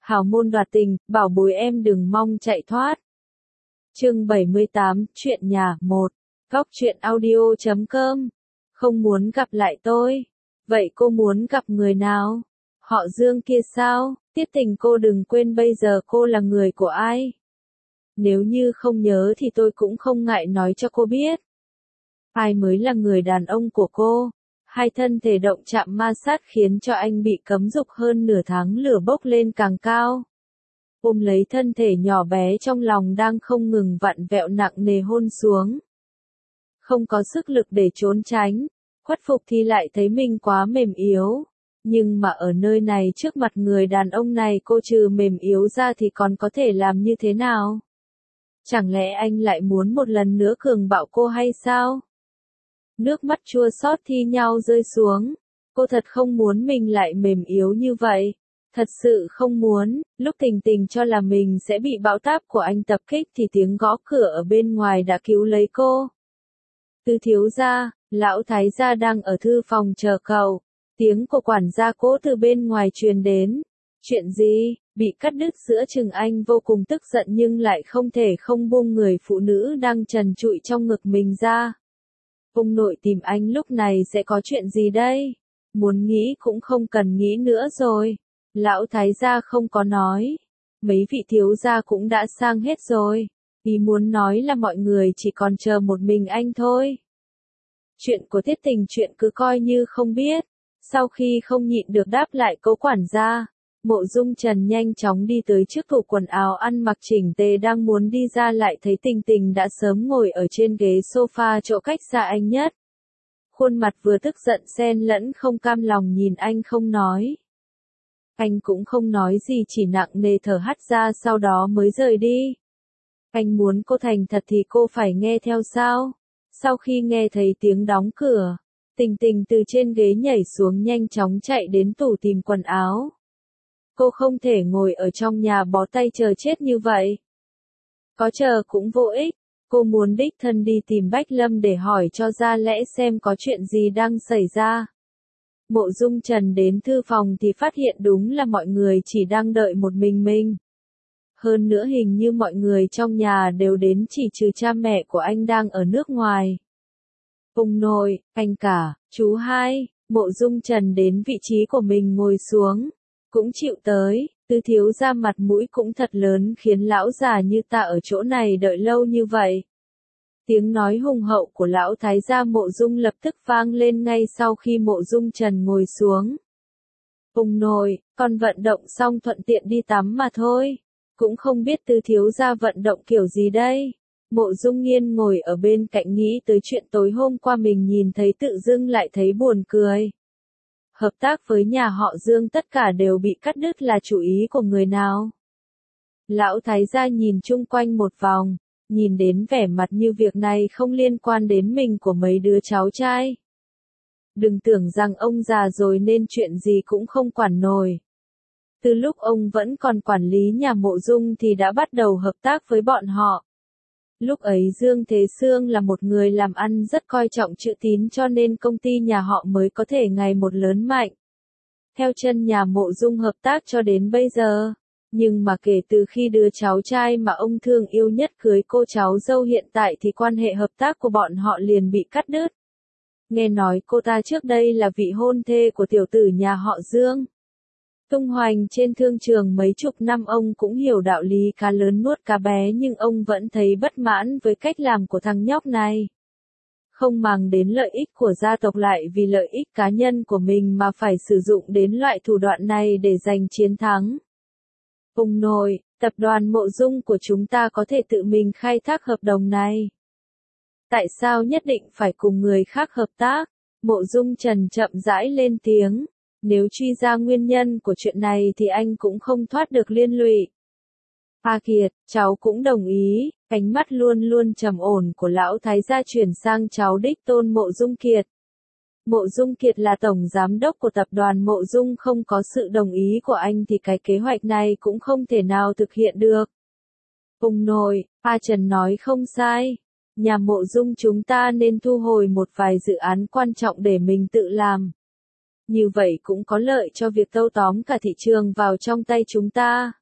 Hào môn đoạt tình, bảo bối em đừng mong chạy thoát. Chương 78, chuyện nhà, 1. Góc truyện audio.com. Không muốn gặp lại tôi. Vậy cô muốn gặp người nào? Họ Dương kia sao? Tiết Tình, cô đừng quên bây giờ cô là người của ai. Nếu như không nhớ thì tôi cũng không ngại nói cho cô biết. Ai mới là người đàn ông của cô? Hai thân thể động chạm ma sát khiến cho anh bị cấm dục hơn nửa tháng, lửa bốc lên càng cao. Ôm lấy thân thể nhỏ bé trong lòng đang không ngừng vặn vẹo, nặng nề hôn xuống. Không có sức lực để trốn tránh, khuất phục thì lại thấy mình quá mềm yếu. Nhưng mà ở nơi này trước mặt người đàn ông này cô trừ mềm yếu ra thì còn có thể làm như thế nào? Chẳng lẽ anh lại muốn một lần nữa cường bạo cô hay sao? Nước mắt chua xót thi nhau rơi xuống. Cô thật không muốn mình lại mềm yếu như vậy. Thật sự không muốn. Lúc Tình Tình cho là mình sẽ bị bão táp của anh tập kích thì tiếng gõ cửa ở bên ngoài đã cứu lấy cô. Tư thiếu gia, lão thái gia đang ở thư phòng chờ cậu. Tiếng của quản gia Cố từ bên ngoài truyền đến. Chuyện gì? Bị cắt đứt giữa chừng, anh vô cùng tức giận nhưng lại không thể không buông người phụ nữ đang trần trụi trong ngực mình ra. Ông nội tìm anh lúc này sẽ có chuyện gì đây? Muốn nghĩ cũng không cần nghĩ nữa rồi. Lão thái gia không có nói. Mấy vị thiếu gia cũng đã sang hết rồi. Ý muốn nói là mọi người chỉ còn chờ một mình anh thôi. Chuyện của Tiết Tình chuyện cứ coi như không biết. Sau khi không nhịn được đáp lại câu quản gia, Mộ Dung Trần nhanh chóng đi tới trước tủ quần áo ăn mặc chỉnh tề, đang muốn đi ra lại thấy Tình Tình đã sớm ngồi ở trên ghế sofa chỗ cách xa anh nhất. Khuôn mặt vừa tức giận xen lẫn không cam lòng nhìn anh không nói. Anh cũng không nói gì, chỉ nặng nề thở hắt ra sau đó mới rời đi. Anh muốn cô thành thật thì cô phải nghe theo sao? Sau khi nghe thấy tiếng đóng cửa, Tình Tình từ trên ghế nhảy xuống, nhanh chóng chạy đến tủ tìm quần áo. Cô không thể ngồi ở trong nhà bó tay chờ chết như vậy. Có chờ cũng vô ích, cô muốn đích thân đi tìm Bách Lâm để hỏi cho ra lẽ xem có chuyện gì đang xảy ra. Mộ Dung Trần đến thư phòng thì phát hiện đúng là mọi người chỉ đang đợi một mình. Hơn nữa hình như mọi người trong nhà đều đến, chỉ trừ cha mẹ của anh đang ở nước ngoài. Ông nội, anh cả, chú hai. Mộ Dung Trần đến vị trí của mình ngồi xuống. Cũng chịu tới. Tư thiếu gia mặt mũi cũng thật lớn, khiến lão già như ta ở chỗ này đợi lâu như vậy. Tiếng nói hùng hậu của lão thái gia Mộ Dung lập tức vang lên ngay sau khi Mộ Dung Trần ngồi xuống. Ông nội, con vận động xong thuận tiện đi tắm mà thôi. Cũng không biết tư thiếu gia vận động kiểu gì đây. Mộ Dung Nghiên ngồi ở bên cạnh nghĩ tới chuyện tối hôm qua mình nhìn thấy, tự dưng lại thấy buồn cười. Hợp tác với nhà họ Dương tất cả đều bị cắt đứt là chủ ý của người nào? Lão thái gia nhìn chung quanh một vòng, nhìn đến vẻ mặt như việc này không liên quan đến mình của mấy đứa cháu trai. Đừng tưởng rằng ông già rồi nên chuyện gì cũng không quản nổi. Từ lúc ông vẫn còn quản lý nhà Mộ Dung thì đã bắt đầu hợp tác với bọn họ. Lúc ấy Dương Thế Sương là một người làm ăn rất coi trọng chữ tín, cho nên công ty nhà họ mới có thể ngày một lớn mạnh. Theo chân nhà Mộ Dung hợp tác cho đến bây giờ. Nhưng mà kể từ khi đứa cháu trai mà ông thương yêu nhất cưới cô cháu dâu hiện tại thì quan hệ hợp tác của bọn họ liền bị cắt đứt. Nghe nói cô ta trước đây là vị hôn thê của tiểu tử nhà họ Dương. Tung hoành trên thương trường mấy chục năm, ông cũng hiểu đạo lý cá lớn nuốt cá bé, nhưng ông vẫn thấy bất mãn với cách làm của thằng nhóc này. Không màng đến lợi ích của gia tộc, lại vì lợi ích cá nhân của mình mà phải sử dụng đến loại thủ đoạn này để giành chiến thắng. Ông nội, tập đoàn Mộ Dung của chúng ta có thể tự mình khai thác hợp đồng này. Tại sao nhất định phải cùng người khác hợp tác? Mộ Dung Trần chậm rãi lên tiếng. Nếu truy ra nguyên nhân của chuyện này thì anh cũng không thoát được liên lụy. A Kiệt, cháu cũng đồng ý. Ánh mắt luôn luôn trầm ổn của lão thái gia chuyển sang cháu đích tôn Mộ Dung Kiệt. Mộ Dung Kiệt là tổng giám đốc của tập đoàn Mộ Dung, không có sự đồng ý của anh thì cái kế hoạch này cũng không thể nào thực hiện được. Ông nội, A Trần nói không sai. Nhà Mộ Dung chúng ta nên thu hồi một vài dự án quan trọng để mình tự làm. Như vậy cũng có lợi cho việc thâu tóm cả thị trường vào trong tay chúng ta.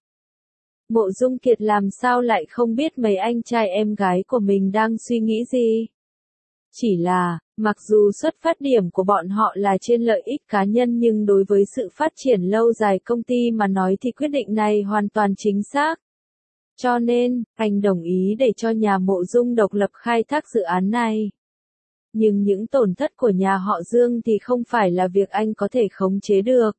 Mộ Dung Kiệt làm sao lại không biết mấy anh trai em gái của mình đang suy nghĩ gì? Chỉ là, mặc dù xuất phát điểm của bọn họ là trên lợi ích cá nhân nhưng đối với sự phát triển lâu dài công ty mà nói thì quyết định này hoàn toàn chính xác. Cho nên, anh đồng ý để cho nhà Mộ Dung độc lập khai thác dự án này. Nhưng những tổn thất của nhà họ Dương thì không phải là việc anh có thể khống chế được.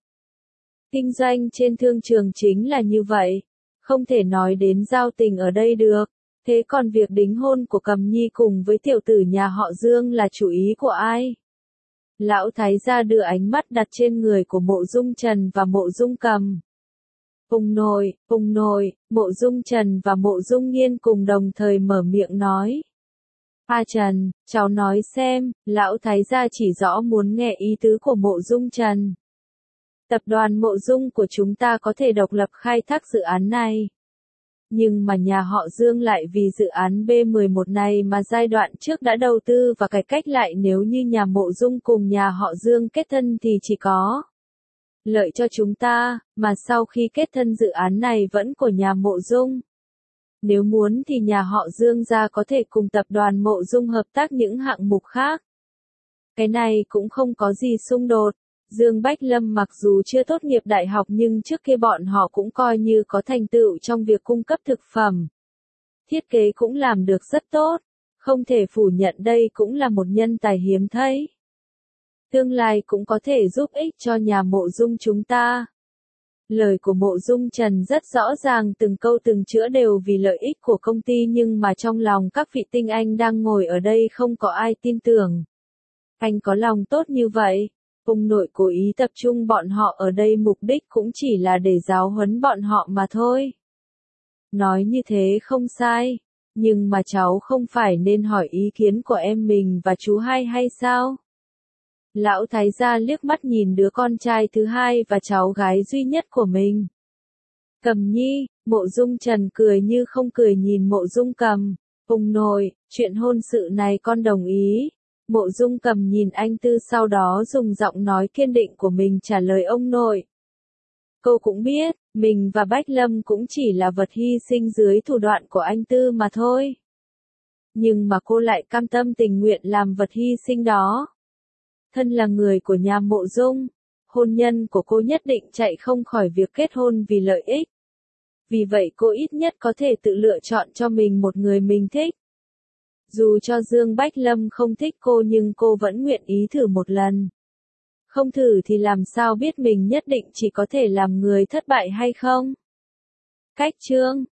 Kinh doanh trên thương trường chính là như vậy, không thể nói đến giao tình ở đây được. Thế còn việc đính hôn của Cầm Nhi cùng với tiểu tử nhà họ Dương là chủ ý của ai? Lão thái gia đưa ánh mắt đặt trên người của Mộ Dung Trần và Mộ Dung Cầm. Ông nội, Mộ Dung Trần và Mộ Dung Nghiên cùng đồng thời mở miệng nói. A Trần, cháu nói xem, lão thái gia chỉ rõ muốn nghe ý tứ của Mộ Dung Trần. Tập đoàn Mộ Dung của chúng ta có thể độc lập khai thác dự án này. Nhưng mà nhà họ Dương lại vì dự án B11 này mà giai đoạn trước đã đầu tư và cải cách lại, nếu như nhà Mộ Dung cùng nhà họ Dương kết thân thì chỉ có lợi cho chúng ta, mà sau khi kết thân dự án này vẫn của nhà Mộ Dung. Nếu muốn thì nhà họ Dương gia có thể cùng tập đoàn Mộ Dung hợp tác những hạng mục khác. Cái này cũng không có gì xung đột. Dương Bách Lâm mặc dù chưa tốt nghiệp đại học nhưng trước kia bọn họ cũng coi như có thành tựu trong việc cung cấp thực phẩm. Thiết kế cũng làm được rất tốt, không thể phủ nhận đây cũng là một nhân tài hiếm thấy. Tương lai cũng có thể giúp ích cho nhà Mộ Dung chúng ta. Lời của Mộ Dung Trần rất rõ ràng, từng câu từng chữ đều vì lợi ích của công ty, nhưng mà trong lòng các vị tinh anh đang ngồi ở đây không có ai tin tưởng. Anh có lòng tốt như vậy. Ông nội cố ý tập trung bọn họ ở đây mục đích cũng chỉ là để giáo huấn bọn họ mà thôi. Nói như thế không sai, nhưng mà cháu không phải nên hỏi ý kiến của em mình và chú hai hay sao? Lão thái gia liếc mắt nhìn đứa con trai thứ hai và cháu gái duy nhất của mình. Cầm Nhi, Mộ Dung Trần cười như không cười nhìn Mộ Dung Cầm. Ông nội, chuyện hôn sự này con đồng ý. Mộ Dung Cầm nhìn anh Tư sau đó dùng giọng nói kiên định của mình trả lời ông nội. Cô cũng biết, mình và Bách Lâm cũng chỉ là vật hy sinh dưới thủ đoạn của anh Tư mà thôi. Nhưng mà cô lại cam tâm tình nguyện làm vật hy sinh đó. Thân là người của nhà Mộ Dung, hôn nhân của cô nhất định chạy không khỏi việc kết hôn vì lợi ích. Vì vậy cô ít nhất có thể tự lựa chọn cho mình một người mình thích. Dù cho Dương Bách Lâm không thích cô nhưng cô vẫn nguyện ý thử một lần. Không thử thì làm sao biết mình nhất định chỉ có thể làm người thất bại hay không? Cách chương